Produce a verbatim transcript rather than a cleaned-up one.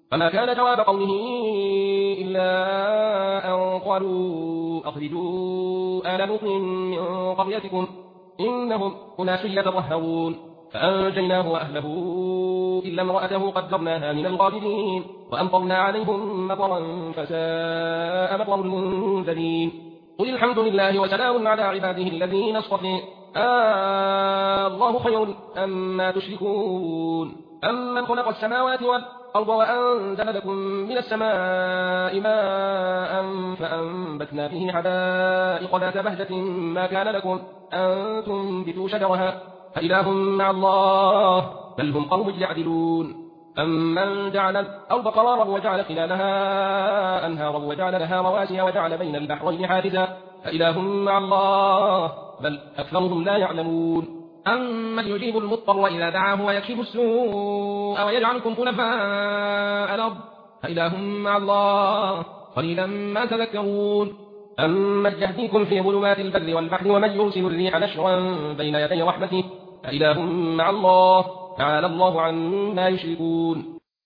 فما كان جواب قومه إلا أن قالوا أخرجوا آل لوط من قريتكم إنهم أناس يتطهرون فأنجيناه وأهله إلا امرأته قدرناها من الغابرين وأمطرنا عليهم مطرا فساء مطر المنذرين قل الحمد لله وسلام على عباده الذين اصطفى آه الله خير أما تشركون أمن خلق السماوات والأرض وأنزل لكم من السماء ماء فأنبتنا فيه حدائق ذات بهجة ما كان لكم أن تنبتوا شجرها فإله مع الله بل هم قوم يعدلون أمن جعل الأرض قرارا وجعل خلالها أنهارا وجعل لها رواسي وجعل بين البحرين حاجزا فإله مع الله بل أكثرهم لا يعلمون أمن يجيب المضطر إذا دعاه ويكشف السوء ويجعلكم خلفاء الأرض فإله مع الله قليلا ما تذكرون أمن يهديكم في ظلمات البر والبحر ومن يرسل الريح نشرا بين يدي رحمته فإله مع الله تعالى الله عما يشركون